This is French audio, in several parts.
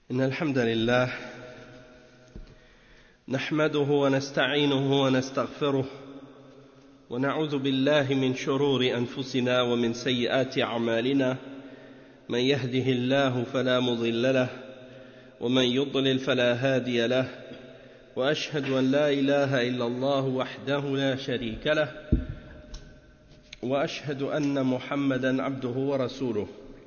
إن الحمد لله نحمده ونستعينه ونستغفره ونعوذ بالله من شرور أنفسنا ومن سيئات أعمالنا من يهده الله فلا مضل له ومن يضلل فلا هادي له وأشهد أن لا إله إلا الله وحده لا شريك له وأشهد أن محمدا عبده ورسوله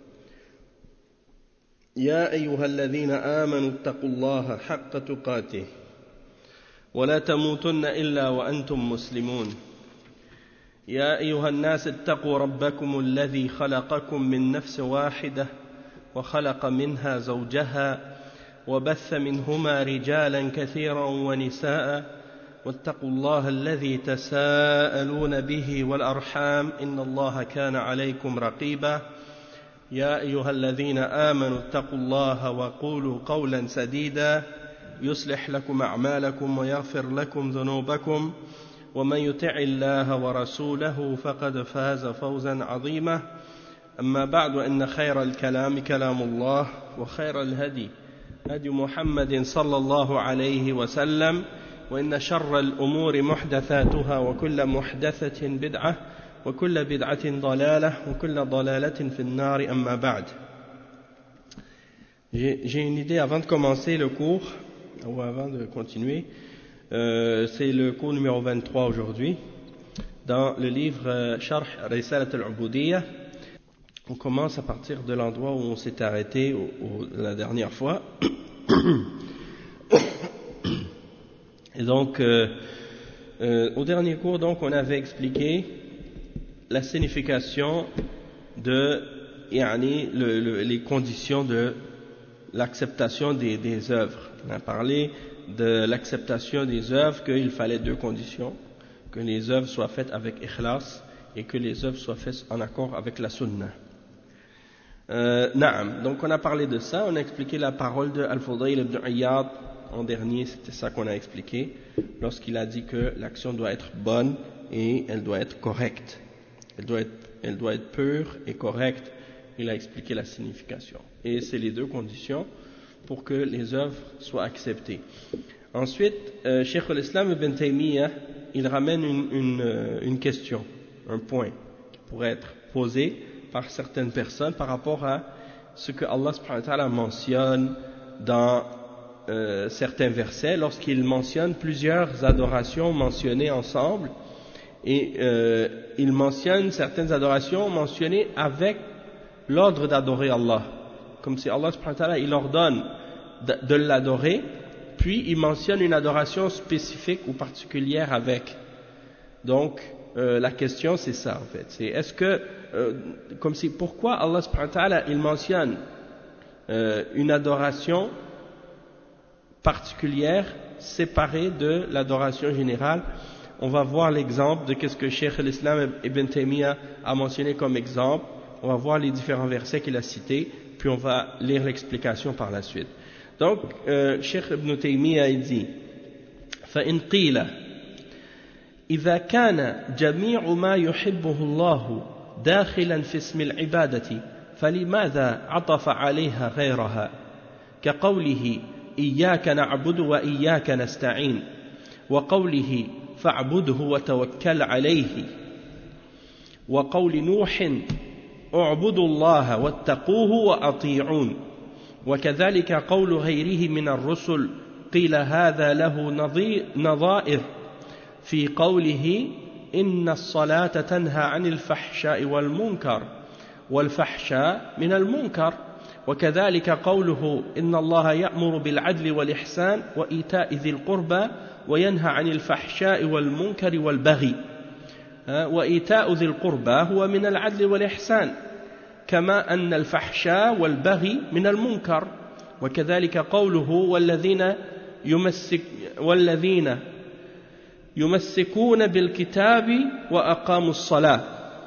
يا أيها الذين آمنوا اتقوا الله حق تقاته ولا تموتن إلا وأنتم مسلمون يا أيها الناس اتقوا ربكم الذي خلقكم من نفس واحدة وخلق منها زوجها وبث منهما رجالا كثيرا ونساء واتقوا الله الذي تساءلون به والأرحام إن الله كان عليكم رقيبا يا أيها الذين آمنوا اتقوا الله وقولوا قولا سديدا يصلح لكم أعمالكم ويغفر لكم ذنوبكم ومن يطع الله ورسوله فقد فاز فوزا عظيما أما بعد إن خير الكلام كلام الله وخير الهدي هدي محمد صلى الله عليه وسلم وإن شر الأمور محدثاتها وكل محدثة بدعة وكل بدعة ضلالة وكل ضلالة في النار أما بعد. J'ai une idée avant de commencer le cours, ou avant de continuer. C'est le cours numéro 23 aujourd'hui, dans le livre Sharh Risalat al-Ubudiyya. On commence à partir de l'endroit où on s'est arrêté la dernière fois. Et donc, au dernier cours, donc, on avait expliqué la signification de les conditions de l'acceptation des œuvres. On a parlé de l'acceptation des œuvres, qu'il fallait deux conditions: que les œuvres soient faites avec ikhlas et que les œuvres soient faites en accord avec la sunna. Donc on a parlé de ça, on a expliqué la parole de Al-Fudayl ibn Iyad en dernier, c'était ça qu'on a expliqué, lorsqu'il a dit que l'action doit être bonne et elle doit être correcte. Elle doit être pure et correcte. Il a expliqué la signification. Et c'est les deux conditions pour que les œuvres soient acceptées. Ensuite, Cheikh al-Islam ibn Taymiyyah, il ramène une question, un point qui pourrait être posé par certaines personnes par rapport à ce que Allah subhanahu wa ta'ala mentionne dans certains versets, lorsqu'il mentionne plusieurs adorations mentionnées ensemble. Et il mentionne certaines adorations mentionnées avec l'ordre d'adorer Allah, comme si Allah subhanahu wa ta'ala il ordonne de l'adorer, puis il mentionne une adoration spécifique ou particulière avec. Donc la question c'est ça en fait, c'est est-ce que comme si pourquoi Allah subhanahu wa ta'ala il mentionne une adoration particulière séparée de l'adoration générale. On va voir l'exemple de ce que Cheikh al-Islam ibn Taymiyyah a mentionné comme exemple. On va voir les différents versets qu'il a cités, puis on va lire l'explication par la suite. Donc, Cheikh ibn Taymiyyah il dit فَإِنْ قِيلَ إِذَا كَانَ جَمِيعُ مَا يُحِبُّهُ اللَّهُ دَاخِلًا فِي اسْمِ الْعِبَادَةِ فَلِمَاذَا عَطَفَ عَلَيْهَا غَيْرَهَا كَقَوْلِهِ إِيَّاكَ نَعْبُدُ وَإِيَّاكَ نَسْتَعِينُ وقوله فاعبده وتوكل عليه وقول نوح اعبدوا الله واتقوه وأطيعون وكذلك قول غيره من الرسل قيل هذا له نظائر في قوله إن الصلاة تنهى عن الفحشاء والمنكر والفحشاء من المنكر وكذلك قوله إن الله يأمر بالعدل والإحسان وإيتاء ذي القربى وينهى عن الفحشاء والمنكر والبغي وإيتاء ذي القربى هو من العدل والإحسان كما أن الفحشاء والبغي من المنكر وكذلك قوله والذين يمسكون بالكتاب وأقاموا الصلاة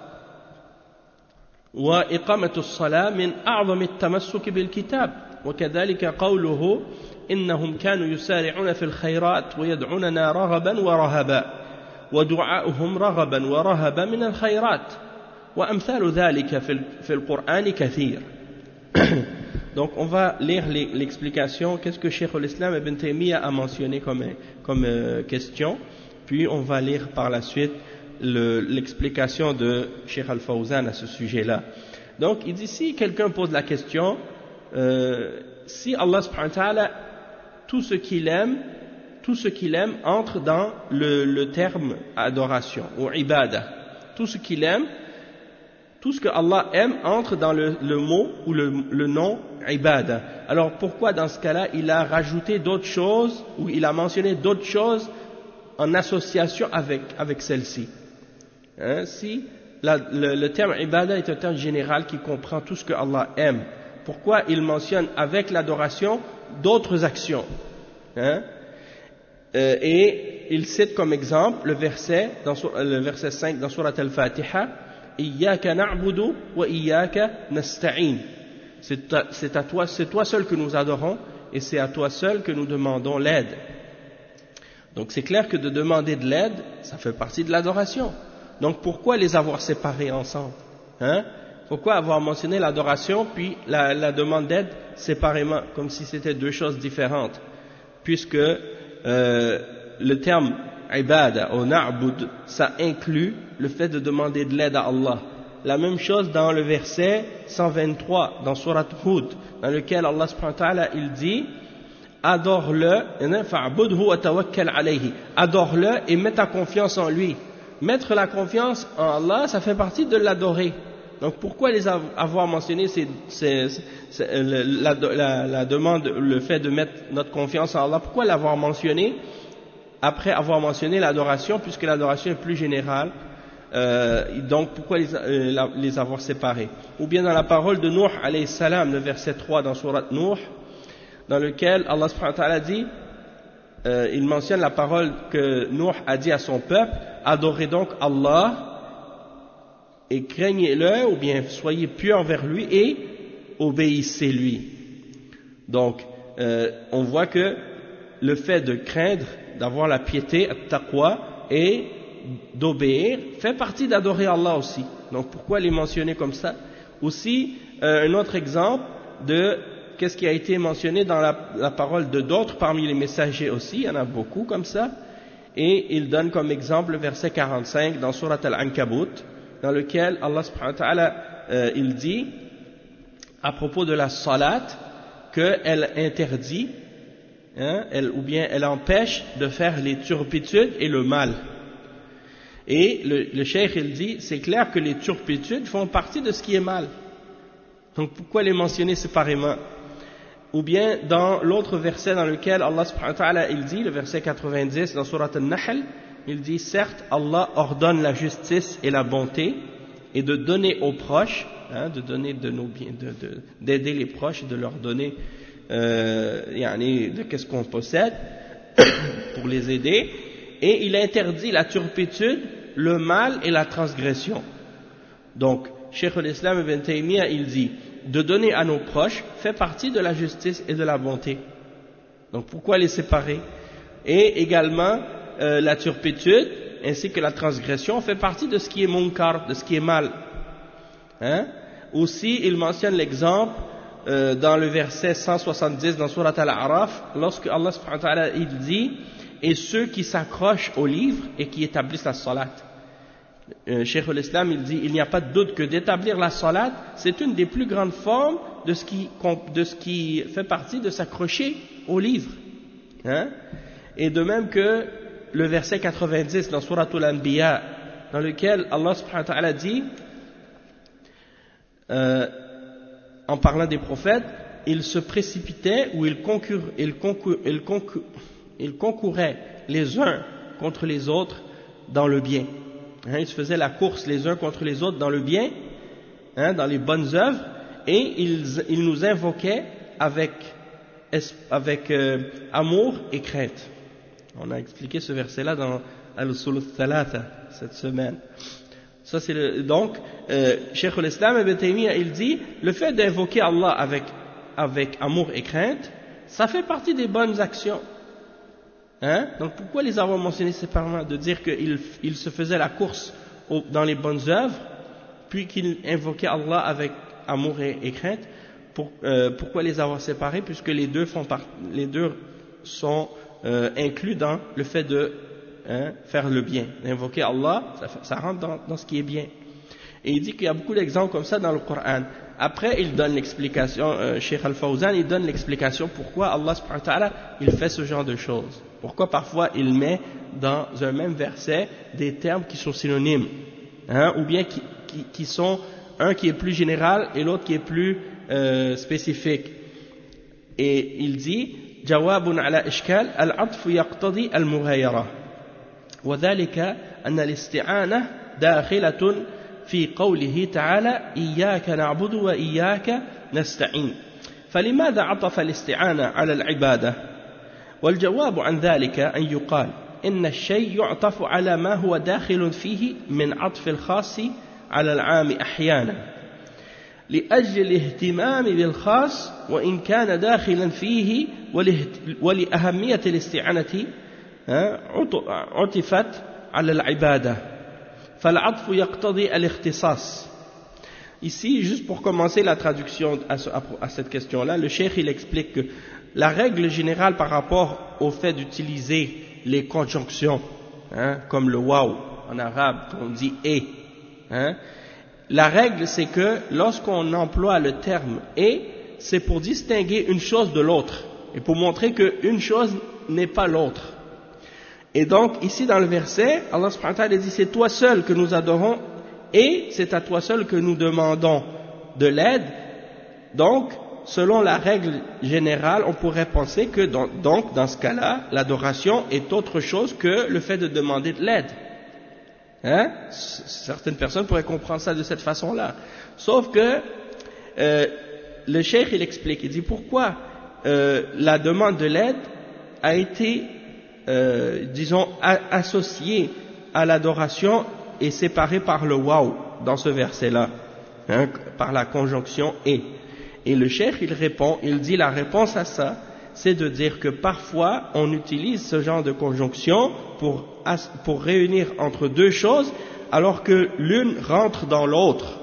وإقامة الصلاة من أعظم التمسك بالكتاب وكذلك قوله إنهم كانوا يسارعون في الخيرات ويدعوننا رغبا ورهبا ودعاؤهم رغبا ورهبا من الخيرات وأمثال ذلك في القرآن كثير. Donc on va lire l'explication, qu'est-ce que Cheikh al-Islam Ibn Taymiyyah a mentionné comme question, puis on va lire par la suite l'explication de Cheikh Al-Fawzan à ce sujet-là. Donc il dit, si quelqu'un pose la question, si Allah subhanahu wa ta'ala, tout ce qu'il aime entre dans le terme adoration ou ibada, tout ce qu'il aime, tout ce que Allah aime entre dans le mot ou le nom ibada. Alors pourquoi dans ce cas-là il a rajouté d'autres choses ou il a mentionné d'autres choses en association avec celle-ci, hein? Si le terme ibada est un terme général qui comprend tout ce que Allah aime, pourquoi il mentionne avec l'adoration d'autres actions, hein? Et il cite comme exemple le verset 5 dans Surat Al-Fatiha, Iyyaka na'budu wa iyyaka nasta'in. C'est toi seul que nous adorons et c'est à toi seul que nous demandons l'aide. Donc c'est clair que de demander de l'aide, ça fait partie de l'adoration. Donc pourquoi les avoir séparés ensemble, hein? Pourquoi avoir mentionné l'adoration puis la demande d'aide séparément, comme si c'était deux choses différentes, puisque le terme ibada ou na'bud, ça inclut le fait de demander de l'aide à Allah. La même chose dans le verset 123 dans Surat Hud, dans lequel Allah subhanahu wa ta'ala il dit adore-le, fa'budhu wa tawakkal alayhi, adore-le et mets ta confiance en lui. Mettre la confiance en Allah, ça fait partie de l'adorer. Donc pourquoi les avoir mentionné la demande, le fait de mettre notre confiance en Allah, pourquoi l'avoir mentionné après avoir mentionné l'adoration, puisque l'adoration est plus générale, donc pourquoi les avoir séparés? Ou bien dans la parole de Nuh alayhi salam, le verset 3 dans Surat Nuh, dans lequel Allah subhanahu wa ta'ala dit, il mentionne la parole que Nuh a dit à son peuple, adorez donc Allah et craignez-le, ou bien soyez pieux envers lui et obéissez-lui. Donc on voit que le fait de craindre, d'avoir la piété, at-taqwa, et d'obéir fait partie d'adorer Allah aussi. Donc pourquoi les mentionner comme ça? Aussi un autre exemple de qu'est-ce qui a été mentionné dans la parole de d'autres parmi les messagers aussi, il y en a beaucoup comme ça, et il donne comme exemple le verset 45 dans Surat Al-Ankabut, dans lequel Allah subhanahu wa ta'ala il dit à propos de la salat qu'elle interdit, hein, elle empêche de faire les turpitudes et le mal. Et le cheikh il dit, c'est clair que les turpitudes font partie de ce qui est mal. Donc pourquoi les mentionner séparément? Ou bien dans l'autre verset dans lequel Allah subhanahu wa ta'ala il dit, le verset 90 dans Surat Al-Nahl, il dit, certes Allah ordonne la justice et la bonté et de donner aux proches, hein, de donner de nos biens, d'aider les proches et de leur donner de qu'est-ce qu'on possède pour les aider, et il interdit la turpitude, le mal et la transgression. Donc Cheikh al-Islam Ibn Taymiyyah il dit, de donner à nos proches fait partie de la justice et de la bonté. Donc pourquoi les séparer? Et également la turpitude ainsi que la transgression fait partie de ce qui est munkar, de ce qui est mal, hein? Aussi il mentionne l'exemple dans le verset 170 dans Surat Al-A'raf, lorsque Allah subhanahu wa ta'ala il dit, et ceux qui s'accrochent au livre et qui établissent la salat. Cheikh al-Islam il dit, il n'y a pas de doute que d'établir la salat, c'est une des plus grandes formes de ce qui fait partie de s'accrocher au livre, hein? Et de même que le verset 90 dans Surat Al-Anbiya, dans lequel Allah subhanahu wa ta'ala dit, en parlant des prophètes, ils se précipitaient ou ils concouraient les uns contre les autres dans le bien. Hein, ils se faisaient la course les uns contre les autres dans le bien, hein, dans les bonnes œuvres, et ils nous invoquaient avec amour et crainte. On a expliqué ce verset-là dans Al-Usul al-Thalatha cette semaine. Ça c'est donc Cheikh al-Islam Ibn Taymiyyah il dit, le fait d'invoquer Allah avec amour et crainte, ça fait partie des bonnes actions. Hein? Donc pourquoi les avoir mentionnés séparément? De dire qu'il se faisait la course dans les bonnes œuvres, puis qu'il invoquait Allah avec amour et crainte. Pourquoi les avoir séparés? Puisque les deux sont inclus dans le fait de faire le bien. Invoquer Allah, ça rentre dans ce qui est bien. Et il dit qu'il y a beaucoup d'exemples comme ça dans le Coran. Après, il donne l'explication, Cheikh Al-Fawzan, il donne l'explication pourquoi Allah subhanahu wa ta'ala, il fait ce genre de choses. Pourquoi parfois il met dans un même verset des termes qui sont synonymes, ou bien qui sont un qui est plus général et l'autre qui est plus spécifique. Et il dit جواب على إشكال العطف يقتضي المغايرة وذلك أن الاستعانة داخلة في قوله تعالى إياك نعبد وإياك نستعين فلماذا عطف الاستعانة على العبادة والجواب عن ذلك أن يقال إن الشيء يعطف على ما هو داخل فيه من عطف الخاص على العام أحيانا لأجل الاهتمام بالخاص وإن كان داخلا فيه ولأهمية الاستعانة عطفت على العبادة فالعطف يقتضي الاختصاص. Ici, juste pour commencer la traduction à cette question-là, le cheikh il explique que la règle générale par rapport au fait d'utiliser les conjonctions, comme le waw en arabe, on dit et, la règle c'est que lorsqu'on emploie le terme et, c'est pour distinguer une chose de l'autre et pour montrer qu'une chose n'est pas l'autre. Et donc ici dans le verset, Allah subhanahu wa ta'ala dit c'est toi seul que nous adorons et c'est à toi seul que nous demandons de l'aide. Donc selon la règle générale, on pourrait penser que donc dans ce cas-là, l'adoration est autre chose que le fait de demander de l'aide. Certaines personnes pourraient comprendre ça de cette façon-là. Sauf que le cheikh il explique, il dit pourquoi la demande de l'aide a été disons associée à l'adoration et séparée par le waw dans ce verset-là, par la conjonction et le cheikh il répond, il dit la réponse à ça c'est de dire que parfois on utilise ce genre de conjonction pour réunir entre deux choses alors que l'une rentre dans l'autre,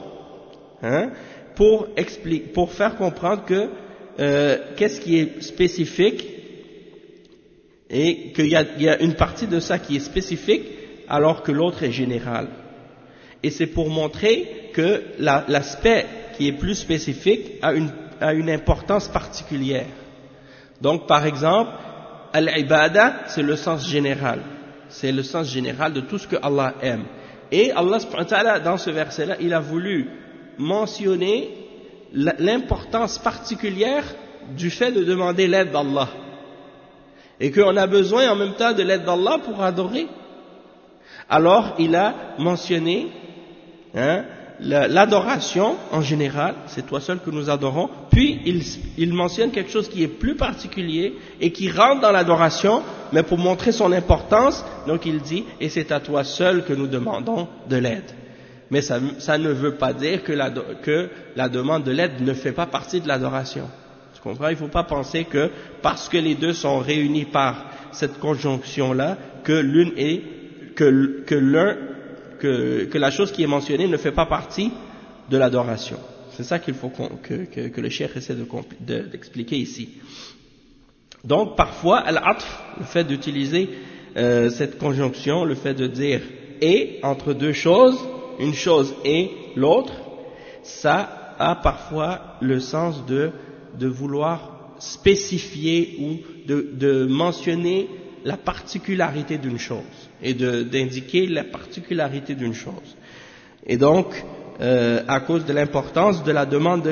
pour faire comprendre que qu'est-ce qui est spécifique et qu'il y a une partie de ça qui est spécifique alors que l'autre est général. Et c'est pour montrer que l'aspect qui est plus spécifique a une importance particulière. Donc par exemple, al-ibada, c'est le sens général. C'est le sens général de tout ce que Allah aime. Et Allah subhanahu wa ta'ala, dans ce verset-là, il a voulu mentionner l'importance particulière du fait de demander l'aide d'Allah. Et qu'on a besoin en même temps de l'aide d'Allah pour adorer. Alors il a mentionné l'adoration en général, c'est toi seul que nous adorons, puis il mentionne quelque chose qui est plus particulier et qui rentre dans l'adoration, mais pour montrer son importance, donc il dit et c'est à toi seul que nous demandons de l'aide. Mais ça ne veut pas dire que la demande de l'aide ne fait pas partie de l'adoration. Tu comprends? Il ne faut pas penser que parce que les deux sont réunis par cette conjonction-là, que l'une est que la chose qui est mentionnée ne fait pas partie de l'adoration. C'est ça qu'il faut que le cheikh essaie d'expliquer ici. Donc parfois, al-atf, le fait d'utiliser cette conjonction, le fait de dire et entre deux choses, une chose et l'autre, ça a parfois le sens de vouloir spécifier ou de mentionner la particularité d'une chose et d'indiquer la particularité d'une chose. Et donc, à cause de l'importance de la demande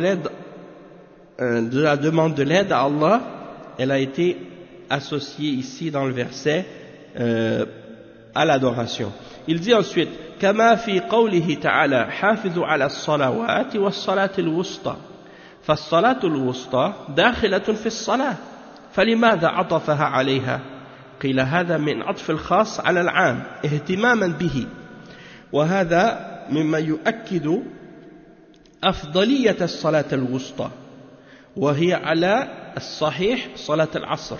de l'aide, à Allah, elle a été associée ici dans le verset à l'adoration. Il dit ensuite كما في قوله تعالى حافظوا على الصلوات والصلاة الوسطى فالصلاة الوسطى داخلة في الصلاة فلماذا عطفها عليها؟ قيل هذا من عطف الخاص على العام اهتماما به وهذا مما يؤكد أفضلية الصلاة الوسطى وهي على الصحيح صلاة العصر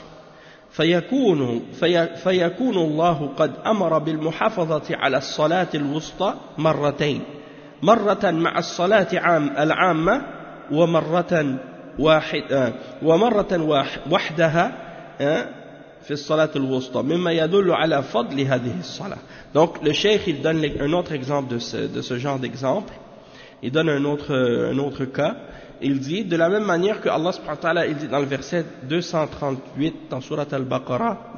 فيكون الله قد أمر بالمحافظة على الصلاة الوسطى مرتين مرة مع الصلاة العامة ومرة ومرة وحدها في الصلاة الوسطى مما يدل على فضل هذه الصلاة. Donc le cheikh il donne un autre exemple de ce genre d'exemple. Il donne un autre cas. Il dit de la même manière que Allah subhanahu wa ta'ala il dit dans le verset 238 dans Surat Al-Baqarah,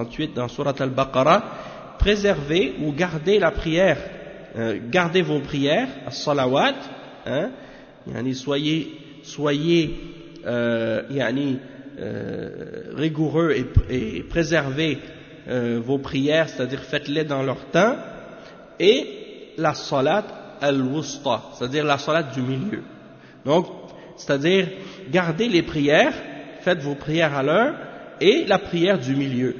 préservez ou gardez la prière, gardez vos prières, as-salawat, yani soyez rigoureux et préservez vos prières, c'est-à-dire faites-les dans leur temps, et la salat al-wusta, c'est-à-dire la salat du milieu. Donc, c'est-à-dire gardez les prières, faites vos prières à l'heure, et la prière du milieu.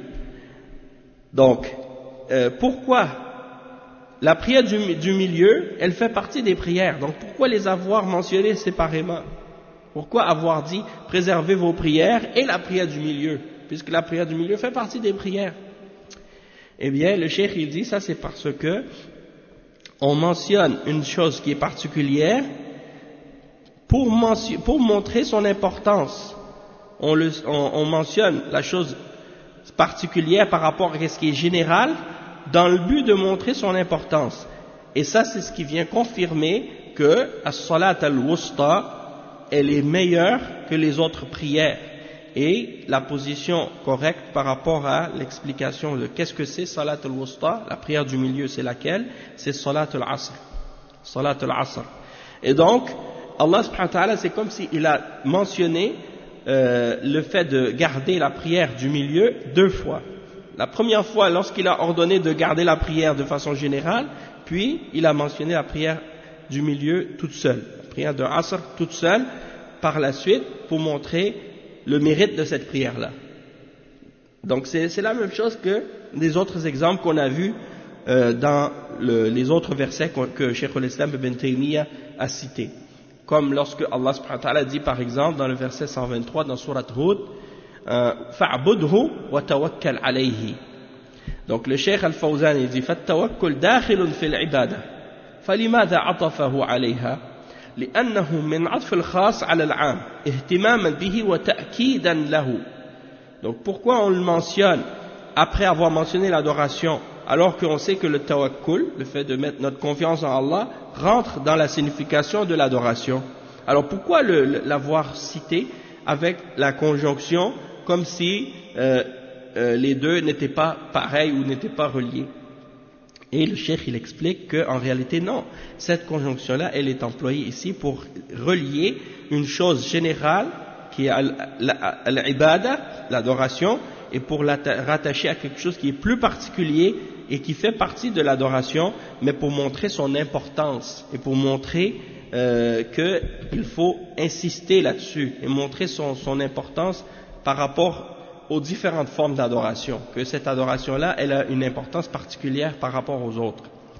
Donc, pourquoi la prière du milieu, elle fait partie des prières, donc pourquoi les avoir mentionnées séparément? Pourquoi avoir dit préservez vos prières et la prière du milieu, puisque la prière du milieu fait partie des prières? Eh bien, le cheikh il dit ça c'est parce que on mentionne une chose qui est particulière pour montrer son importance. On mentionne la chose particulière par rapport à ce qui est général dans le but de montrer son importance. Et ça c'est ce qui vient confirmer que as-salat al-wusta elle est meilleure que les autres prières, et la position correcte par rapport à l'explication de qu'est-ce que c'est salat al-wusta, la prière du milieu c'est laquelle? C'est salat al-asr. Salat al-asr. Et donc Allah subhanahu wa ta'ala c'est comme s'il a mentionné le fait de garder la prière du milieu deux fois. La première fois lorsqu'il a ordonné de garder la prière de façon générale, puis il a mentionné la prière du milieu toute seule, la prière de Asr toute seule par la suite pour montrer le mérite de cette prière-là. Donc c'est la même chose que les autres exemples qu'on a vus dans les autres versets que Cheikh al-Islam ibn Taymiyyah a cités. Comme lorsque Allah subhanahu wa ta'ala dit par exemple dans le verset 123 dans Surat Hud, fa'budhu wa tawakkal alayhi. Donc le Cheikh al-Fawzan il dit فَالتَّوَكُّلْ دَاخِلٌ فِي الْعِبَادَةِ فَلِمَاذَا عَطَفَهُ عَلَيْهَا لأنه من عطف الخاص على العام اهتماما به وتأكيدا له. Donc pourquoi on le mentionne après avoir mentionné l'adoration, alors qu'on sait que le tawakkul, le fait de mettre notre confiance en Allah, rentre dans la signification de l'adoration? Alors pourquoi l'avoir cité avec la conjonction comme si les deux n'étaient pas pareils ou n'étaient pas reliés? Et le cheikh il explique qu'en réalité non, cette conjonction-là elle est employée ici pour relier une chose générale qui est al-ibada, l'adoration, et pour la rattacher à quelque chose qui est plus particulier et qui fait partie de l'adoration, mais pour montrer son importance et pour montrer qu'il faut insister là-dessus et montrer son importance par rapport aux différentes formes d'adoration, que cette adoration-là, elle a une importance particulière par rapport aux autres.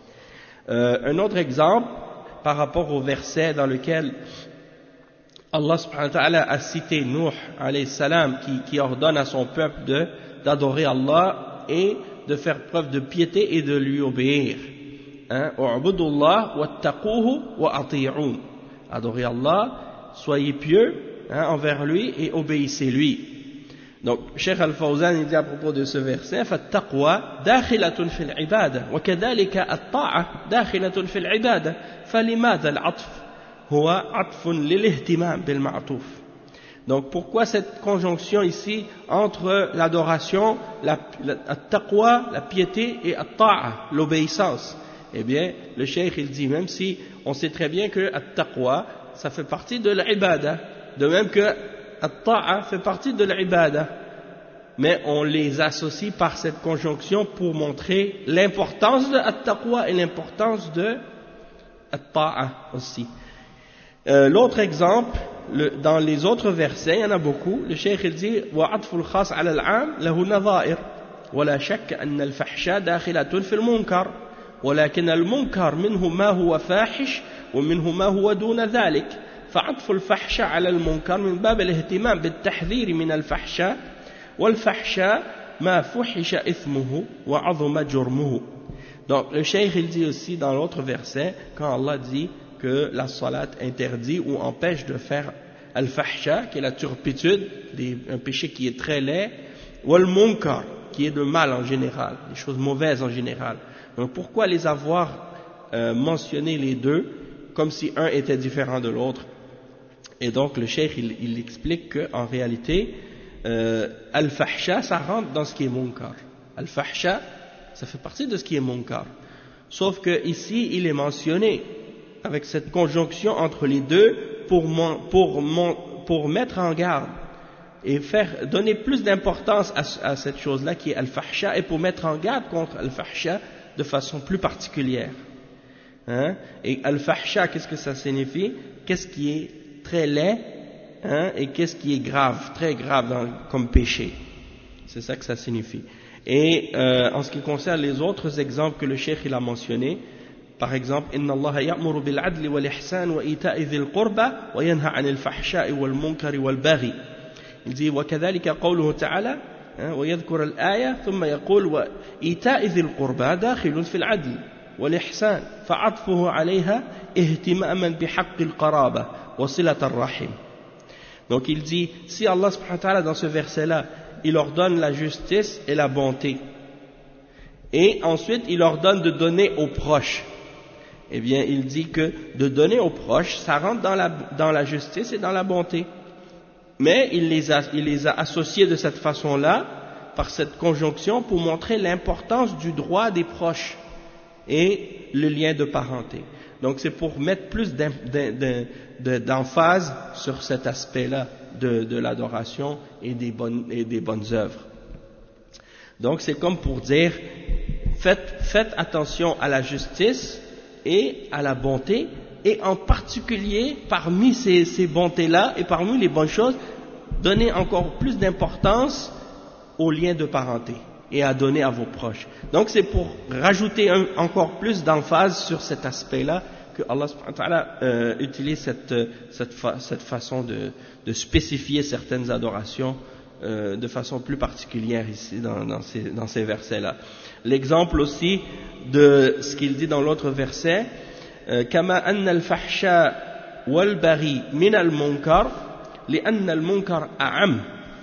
Un autre exemple, par rapport au verset dans lequel Allah subhanahu wa ta'ala a cité Nuh alayhi salam qui ordonne à son peuple d'adorer Allah et de faire preuve de piété et de lui obéir. U'budullah wattaquhu wa ati'un. Adorez Allah, soyez pieux envers lui et obéissez-lui. Donc, Cheikh Al-Fawzan dit à propos de ce verset, فَالتَّقْوَى دَاخِلَةٌ فِي الْعِبَادَةِ وَكَذَلِكَ الطَّاعَةُ دَاخِلَةٌ فِي الْعِبَادَةِ فَلِمَاذَا الْعَطْفُ هُوَ عَطْفٌ لِلِاهْتِمَامِ بِالْمَعْطُوفِ. Donc, pourquoi cette conjonction ici entre l'adoration, la taqwa, la piété, et at-ta'a, l'obéissance? Eh bien, le cheikh il dit, même si on sait très bien que at-taqwa, ça fait partie de l'ibada, de même que at-ta'a fait partie de l'ibada, mais on les associe par cette conjonction pour montrer l'importance de at-taqwa et l'importance de at-ta'a aussi. L'autre exemple, dans les autres versets, il y en a beaucoup, le cheikh il dit وَعَطْفُ الْخَاص عَلَى الْعَامِ لَهُ نَظَائِرٌ وَلَا شَكَّ أَنَّ الْفَحْشَاءَ دَاخِلَةٌ فِي الْمُنكَرِ ولكن المنكر منه ما هو فاحش ومنه ما هو دون ذلك فعطف الفحشاء على المنكر من باب الاهتمام بالتحذير من الفحشاء والفحشاء ما فحش إثمه وعظم جرمه. Donc le cheikh il dit aussi dans l'autre verset, quand Allah dit que la salat interdit ou empêche de faire al-fahsha, qui est la turpitude, un péché qui est très laid, ou al-munkar, qui est le mal en général, les choses mauvaises en général. Donc pourquoi les avoir mentionnés les deux, comme si un était différent de l'autre? Et donc le cheikh il explique qu'en réalité, al-fahsha, ça rentre dans ce qui est munkar. Al-fahsha, ça fait partie de ce qui est munkar. Sauf que ici, il est mentionné avec cette conjonction entre les deux pour mettre en garde et donner plus d'importance à cette chose-là qui est al-fahsha, et pour mettre en garde contre al-fahsha de façon plus particulière. Hein? Et al-fahsha, qu'est-ce que ça signifie? Qu'est-ce qui est très laid, hein? Et qu'est-ce qui est grave, très grave comme péché? C'est ça que ça signifie. Et en ce qui concerne les autres exemples que le cheikh il a mentionnés, par exemple, Inna Allah ya'muru bil adli wal ihsan wa ita'i dhil qurba wa yanha 'anil fahsha'i wal munkari wal baghi. Il dit وكذلك قوله تعالى ويذكر الآية ثم يقول وإيتاء ذي القربى داخل في العدل والإحسان فعطفه عليها اهتماما بحق القرابة وصلة الرحم. Donc il dit, si Allah subhanahu wa ta'ala dans ce verset-là, il ordonne la justice et la bonté, et ensuite il ordonne de donner aux proches, eh bien il dit que de donner aux proches, ça rentre dans la justice et dans la bonté. Mais il les a associés de cette façon-là, par cette conjonction, pour montrer l'importance du droit des proches et le lien de parenté. Donc c'est pour mettre plus d'emphase sur cet aspect-là de l'adoration et des bonnes œuvres. Donc c'est comme pour dire, faites attention à la justice et à la bonté, et en particulier parmi ces bontés-là et parmi les bonnes choses, donnez encore plus d'importance aux liens de parenté et à donner à vos proches. Donc c'est pour rajouter encore plus d'emphase sur cet aspect-là que Allah subhanahu wa ta'ala utilise cette façon de spécifier certaines adorations de façon plus particulière ici dans ces versets-là. L'exemple aussi de ce qu'il dit dans l'autre verset, كما أن الفحشاء والبغي من المنكر لأن المنكر أعم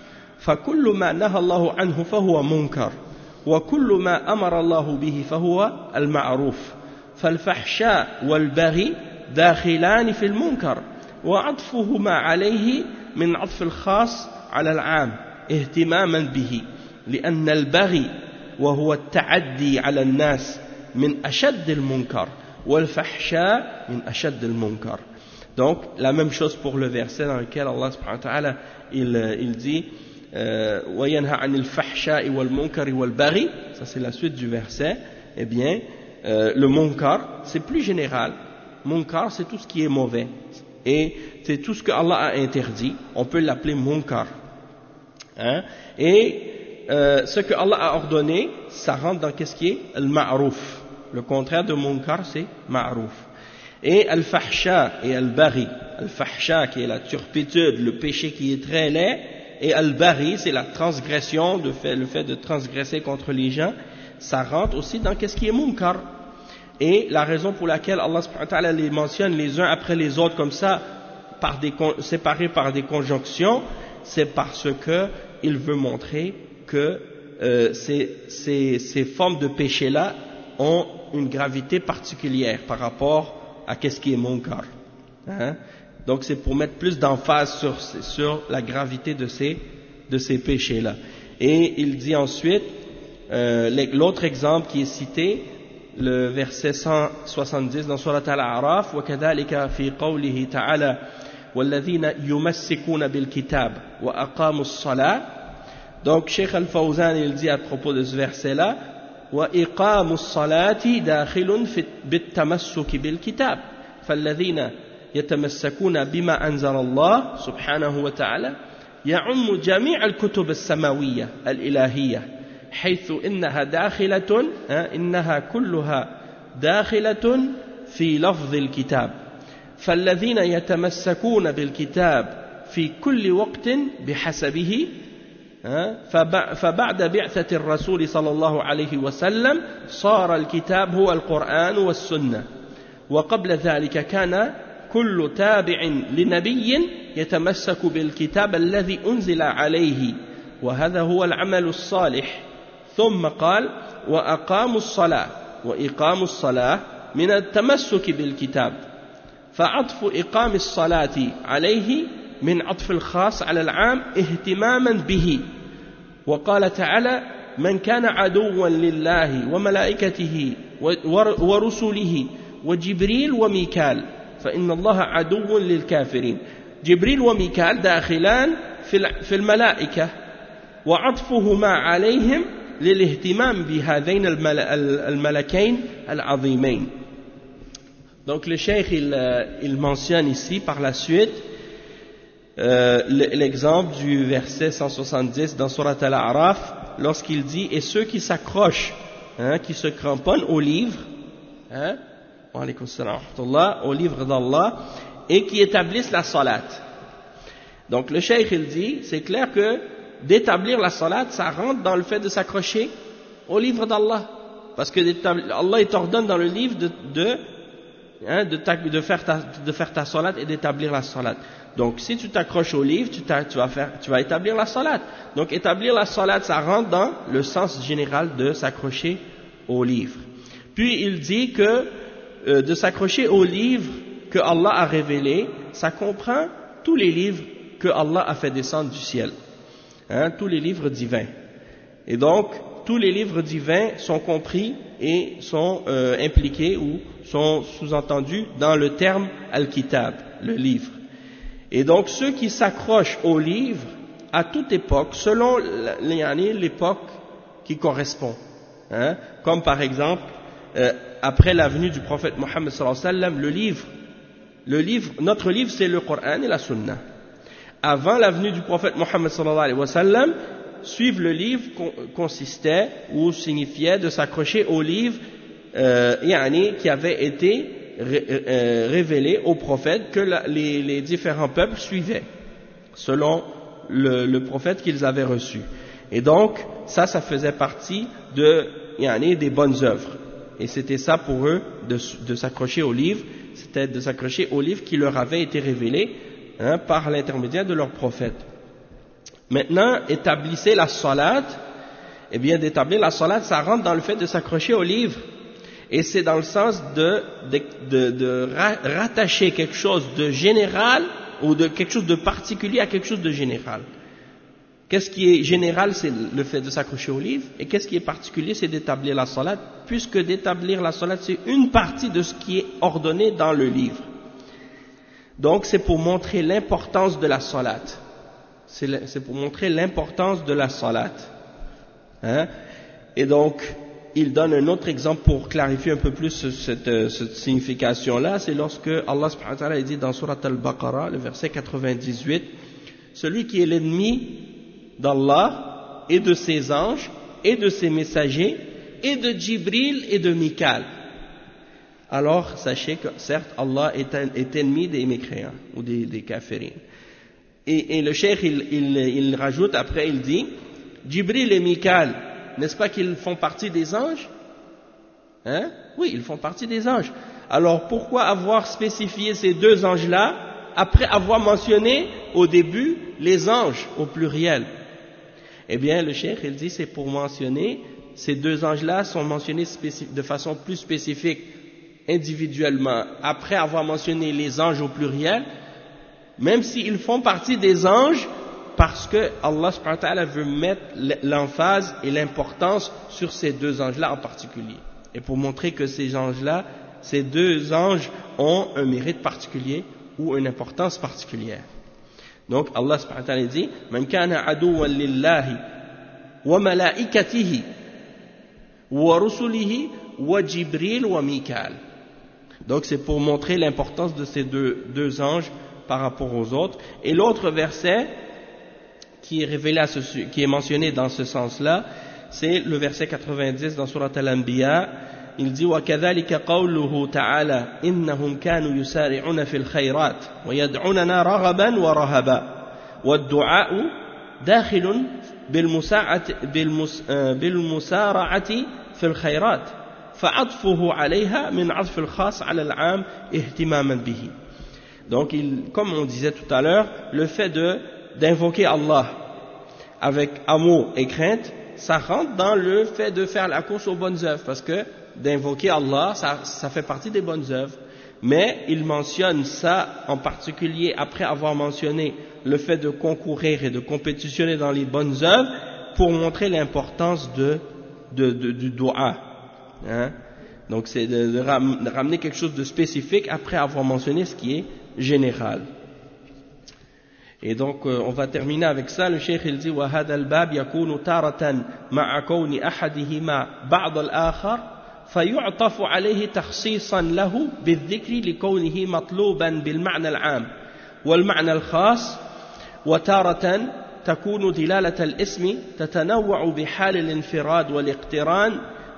فكل ما نهى الله عنه فهو منكر وكل ما أمر الله به فهو المعروف فالفحشاء والبغي داخلان في المنكر وعطفهما عليه من عطف الخاص على العام اهتماما به لأن البغي وهو التعدي على الناس من أشد المنكر والفحشاء من أشد المنكر. Donc la même chose pour le verset dans lequel Allah subhanahu wa ta'ala il dit وَيَنْهَى عَنِ الْفَحْشَاءِ وَالْمُنْكَرِ وَالْبَغِي, ça c'est la suite du verset. Eh bien le munkar c'est plus général. Munkar c'est tout ce qui est mauvais et c'est tout ce que Allah a interdit, on peut l'appeler munkar, hein? Et ce que Allah a ordonné, ça rentre dans qu'est-ce qui est al-ma'ruf. Le contraire de munkar, c'est ma'ruf. Et al-fahsha et al-baghi. Al-fahsha qui est la turpitude, le péché qui est très laid, et al-baghi c'est la transgression, le fait de transgresser contre les gens, ça rentre aussi dans qu'est-ce qui est munkar. Et la raison pour laquelle Allah subhanahu wa ta'ala les mentionne les uns après les autres comme ça, séparés par des conjonctions, c'est parce que il veut montrer que ces formes de péché-là ont une gravité particulière par rapport à qu'est-ce qui est munkar. Hein? Donc c'est pour mettre plus d'emphase sur la gravité de ces péchés-là. Et il dit ensuite, l'autre exemple qui est cité, le verset 170 dans Surat Al-A'raf, وَكَذَلِكَ فِي قَوْلِهِ تَعَالَى وَالَّذِينَ يُمَسِّكُونَ بِالْكِتَابِ وَأَقَامُوا الصَّلَاةَ. Donc Cheikh Al-Fawzan il dit à propos de ce verset-là, وإقام الصلاة داخل بالتمسك بالكتاب فالذين يتمسكون بما أنزل الله سبحانه وتعالى يعم جميع الكتب السماوية الإلهية حيث إنها كلها داخلة في لفظ الكتاب فالذين يتمسكون بالكتاب في كل وقت بحسبه فبعد بعثة الرسول صلى الله عليه وسلم صار الكتاب هو القرآن والسنة وقبل ذلك كان كل تابع لنبي يتمسك بالكتاب الذي أنزل عليه وهذا هو العمل الصالح ثم قال وأقاموا الصلاة وإقام الصلاة من التمسك بالكتاب فعطف إقام الصلاة عليه من عطف الخاص على العام اهتماما به وقال تعالى من كان عدوا لله وملائكته ورسله وجبريل وميكال فإن الله عدو للكافرين جبريل وميكال داخلان في الملائكة وعطفهما عليهم للاهتمام بهذين الملكين العظيمين. Donc le cheikh il mentionne ici par la suite l'exemple du verset 170 dans Surat Al-A'raf lorsqu'il dit et ceux qui s'accrochent qui se cramponnent au livre au livre d'Allah et qui établissent la salat. Donc le cheikh il dit c'est clair que d'établir la salat ça rentre dans le fait de s'accrocher au livre d'Allah parce que Allah il t'ordonne dans le livre de faire ta salat et d'établir la salat. Donc si tu t'accroches au livre tu vas établir la salat. Donc établir la salat ça rentre dans le sens général de s'accrocher au livre. Puis il dit que de s'accrocher au livre que Allah a révélé ça comprend tous les livres que Allah a fait descendre du ciel, tous les livres divins. Et donc tous les livres divins sont compris et sont impliqués ou sont sous-entendus dans le terme al-kitab, le livre. Et donc ceux qui s'accrochent au livre à toute époque, selon l'époque qui correspond, comme par exemple après la venue du prophète Mohammed sallallahu alayhi wa sallam, notre livre c'est le Coran et la Sunna. Avant la venue du prophète Mohammed sallallahu alayhi wa sallam, suivre le livre consistait ou signifiait de s'accrocher au livre qui avait été révélé au prophète que les différents peuples suivaient selon le prophète qu'ils avaient reçu. Et donc ça faisait partie des bonnes œuvres et c'était ça pour eux de s'accrocher au livre, c'était de s'accrocher au livre qui leur avait été révélé par l'intermédiaire de leur prophète. Maintenant, établissez la salat, eh bien d'établir la salat, ça rentre dans le fait de s'accrocher au livre. Et c'est dans le sens de rattacher quelque chose de général ou de quelque chose de particulier à quelque chose de général. Qu'est-ce qui est général, c'est le fait de s'accrocher au livre, et qu'est-ce qui est particulier, c'est d'établir la salat, puisque d'établir la salat, c'est une partie de ce qui est ordonné dans le livre. Donc c'est pour montrer l'importance de la salat. C'est pour montrer l'importance de la salat. Et donc, il donne un autre exemple pour clarifier un peu plus cette signification-là. C'est lorsque Allah subhanahu wa ta'ala dit dans Surat Al-Baqarah, le verset 98, celui qui est l'ennemi d'Allah et de ses anges et de ses messagers et de Jibril et de Mikal. Alors, sachez que certes, Allah est ennemi des mécréants ou des kafirines. Et le cheikh, il rajoute, après il dit, Jibril et Mikal, n'est-ce pas qu'ils font partie des anges? Oui, ils font partie des anges. Alors pourquoi avoir spécifié ces deux anges-là, après avoir mentionné au début les anges au pluriel? Eh bien, le cheikh, il dit, c'est pour mentionner, ces deux anges-là sont mentionnés de façon plus spécifique, individuellement, après avoir mentionné les anges au pluriel, même s'ils font partie des anges, parce que Allah subhanahu wa ta'ala veut mettre l'emphase et l'importance sur ces deux anges-là en particulier. Et pour montrer que ces anges-là, ces deux anges ont un mérite particulier ou une importance particulière. Donc Allah subhanahu wa ta'ala dit Man kana aduwan lillahi wa malaikatihi wa rusulihi wa Jibril wa Mikal. Donc c'est pour montrer l'importance de ces deux anges par rapport aux autres. Et l'autre verset qui est révélé qui est mentionné dans ce sens-là, c'est le verset 90 dans Surat Al-Anbiya. Il dit وَكَذَلِكَ قَوْلُهُ تَعَالَى إِنَّهُمْ كَانُوا يُسَارِعُونَ فِي الْخَيْرَاتِ وَيَدْعُونَنَا رَغَبًا وَرَهَبًا وَالدُّعَاءُ دَاخِلٌ بِالْمُسَارَعَةِ في الخيرات فعطفه عليها من عطف الخاص على العام اهتماما به. Donc, comme on disait tout à l'heure, le fait d'invoquer Allah avec amour et crainte, ça rentre dans le fait de faire la course aux bonnes œuvres, parce que d'invoquer Allah, ça fait partie des bonnes œuvres. Mais il mentionne ça en particulier après avoir mentionné le fait de concourir et de compétitionner dans les bonnes œuvres pour montrer l'importance du dua. Hein? Donc c'est de ramener quelque chose de spécifique après avoir mentionné ce qui est général. Et donc on va terminer avec ça. Le cheikh il dit وهذا الباب يكون تارة مع كون أحدهما بعض الآخر فيعطف عليه تخصيصا له بالذكر لكونه مطلوبا بالمعنى العام والمعنى الخاص وتارة تكون دلالة الاسم تتنوع بحال الانفراد والاقتران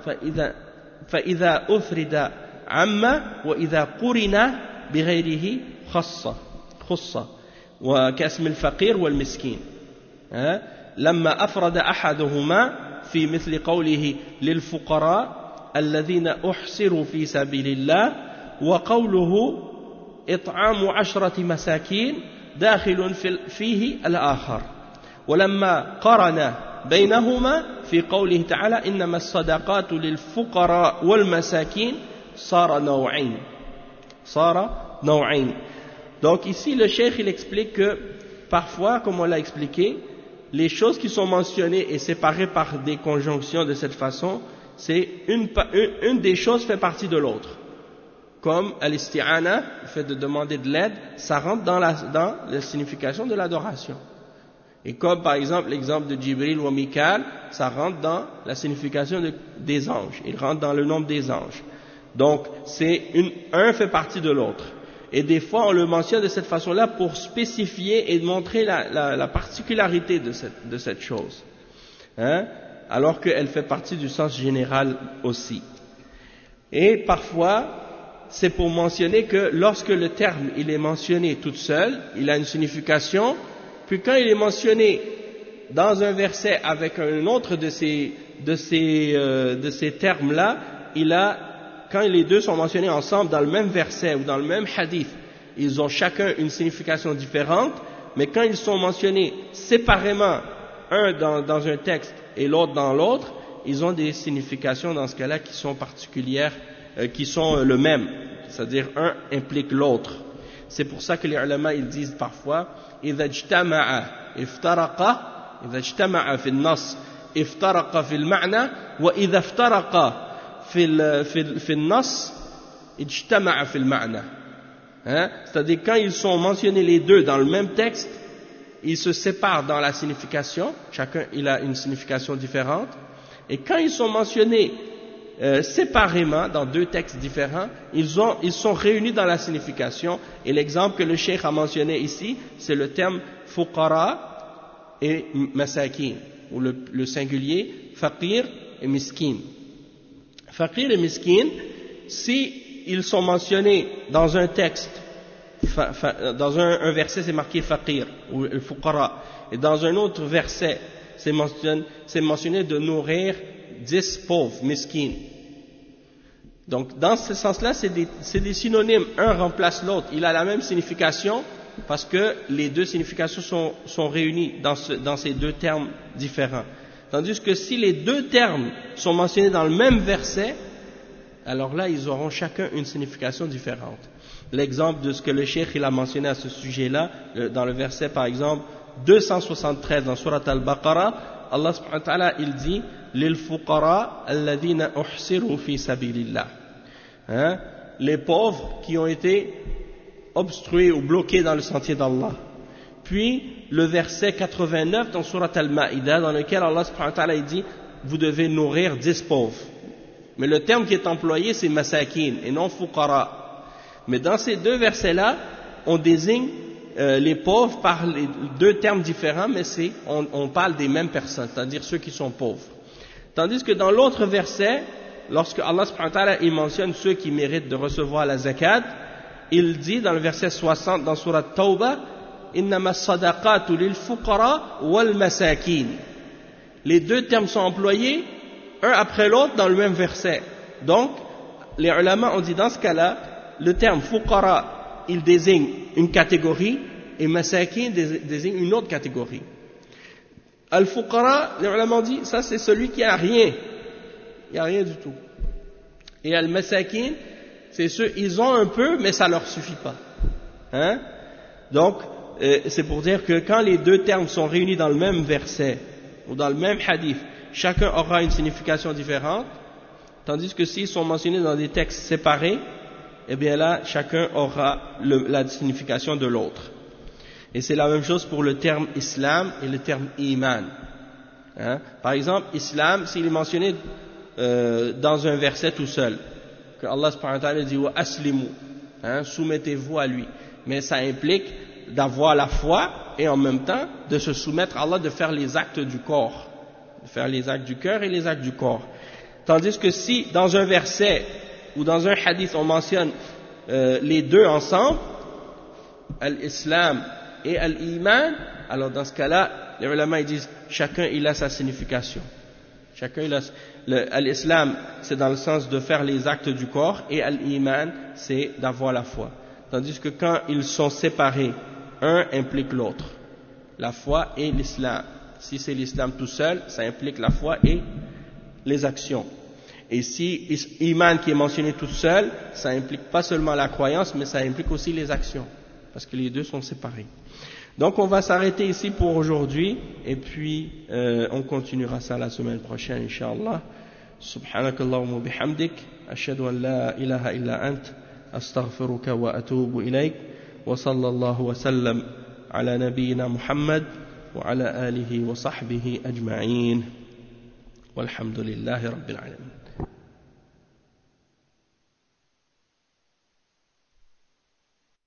فإذا أفرد عم وإذا قرن بغيره خص وكاسم الفقير والمسكين لما أفرد أحدهما في مثل قوله للفقراء الذين أحصروا في سبيل الله وقوله إطعام 10 مساكين داخل فيه الآخر ولما قرن بينهما في قوله تعالى إنما الصدقات للفقراء والمساكين صار نوعين. Donc ici le cheikh il explique que parfois, comme on l'a expliqué, les choses qui sont mentionnées et séparées par des conjonctions de cette façon, c'est une des choses fait partie de l'autre. Comme al-isti'ana, le fait de demander de l'aide, ça rentre dans la signification de l'adoration. Et comme par exemple l'exemple de Jibril ou Mikael, ça rentre dans la signification des anges. Il rentre dans le nombre des anges. Donc un fait partie de l'autre. Et des fois on le mentionne de cette façon-là pour spécifier et montrer la particularité de cette chose. Hein? Alors qu'elle fait partie du sens général aussi. Et parfois, c'est pour mentionner que lorsque le terme il est mentionné tout seul, il a une signification, puis quand il est mentionné dans un verset avec un autre de ces termes-là, quand les deux sont mentionnés ensemble dans le même verset ou dans le même hadith, ils ont chacun une signification différente, mais quand ils sont mentionnés séparément, un dans un texte et l'autre dans l'autre, ils ont des significations dans ce cas-là qui sont particulières, qui sont le même, c'est-à-dire un implique l'autre. C'est pour ça que les ulama ils disent parfois إذا اجتمع افترق إذا اجتمع في النص افترق في المعنى وإذا افترق في النص اجتمع في المعنى. C'est-à-dire quand ils sont mentionnés les deux dans le même texte, ils se séparent dans la signification, chacun il a une signification différente, et quand ils sont mentionnés séparément dans deux textes différents, ils sont réunis dans la signification. Et l'exemple que le cheikh a mentionné ici, c'est le terme fuqara et masakin, ou le singulier faqir et miskin. Faqir et miskin, si ils sont mentionnés dans un texte, dans un verset c'est marqué faqir ou fuqara, et dans un autre verset c'est mentionné de nourrir 10 pauvres, miskin. Donc dans ce sens-là, c'est des synonymes, un remplace l'autre, il a la même signification parce que les deux significations sont réunies dans ces deux termes différents. Tandis que si les deux termes sont mentionnés dans le même verset, alors là ils auront chacun une signification différente. L'exemple de ce que le cheikh il a mentionné à ce sujet-là, dans le verset par exemple 273 dans Surat Al-Baqarah, Allah subhanahu wa ta'ala il dit لِلْفُقَرَاءِ الَّذِينَ أُحْصِرُوا فِي سَبِيلِ اللَّهِ. Les pauvres qui ont été obstrués ou bloqués dans le sentier d'Allah. Puis le verset 89 dans Surat Al-Ma'idah, dans lequel Allah subhanahu wa ta'ala dit vous devez nourrir 10 pauvres. Mais le terme qui est employé c'est masakin et non fuqara. Mais dans ces deux versets-là, on désigne les pauvres par les deux termes différents, mais on parle des mêmes personnes, c'est-à-dire ceux qui sont pauvres. Tandis que dans l'autre verset, lorsque Allah subhanahu wa ta'ala il mentionne ceux qui méritent de recevoir la zakat, il dit dans le verset 60 dans Surat Tawbah, إِنَّمَا الصَّدَقَاتُ لِلْفُقَرَاءِ وَالْمَسَاكِينِ. Les deux termes sont employés, un après l'autre dans le même verset. Donc, les ulama ont dit dans ce cas-là, le terme fuqara il désigne une catégorie et masakin désigne une autre catégorie. Al-fuqara, les ulama ont dit, ça c'est celui qui a rien. Il n'y a rien du tout. Et al-masakin, c'est ceux, ils ont un peu, mais ça leur suffit pas. Hein? Donc, c'est pour dire que quand les deux termes sont réunis dans le même verset, ou dans le même hadith, chacun aura une signification différente, tandis que s'ils sont mentionnés dans des textes séparés, eh bien là, chacun aura la signification de l'autre. Et c'est la même chose pour le terme islam et le terme iman. Hein? Par exemple, islam, s'il est mentionné dans un verset tout seul, que Allah subhanahu wa ta'ala dit wa aslimu, hein, soumettez-vous à lui, mais ça implique d'avoir la foi et en même temps de se soumettre à Allah, de faire les actes du corps, de faire les actes du cœur et les actes du corps. Tandis que si dans un verset ou dans un hadith on mentionne les deux ensemble, al-islam et al-iman, alors dans ce cas-là, les ulama ils disent chacun il a sa signification. Chacun il a l'islam, c'est dans le sens de faire les actes du corps, et al-iman, c'est d'avoir la foi. Tandis que quand ils sont séparés, un implique l'autre, la foi et l'islam. Si c'est l'islam tout seul, ça implique la foi et les actions. Et si iman qui est mentionné tout seul, ça implique pas seulement la croyance, mais ça implique aussi les actions, parce que les deux sont séparés. Donc on va s'arrêter ici pour aujourd'hui, et puis on continuera ça la semaine prochaine, Inch'Allah. Subhanakallahumma bihamdik, ashhadu an la ilaha illa ant, astaghfiruka wa atubu ilayk, wa sallallahu wa sallam ala nabiyyina Muhammad, wa ala alihi wa sahbihi ajma'in, walhamdulillahi rabbil alamin.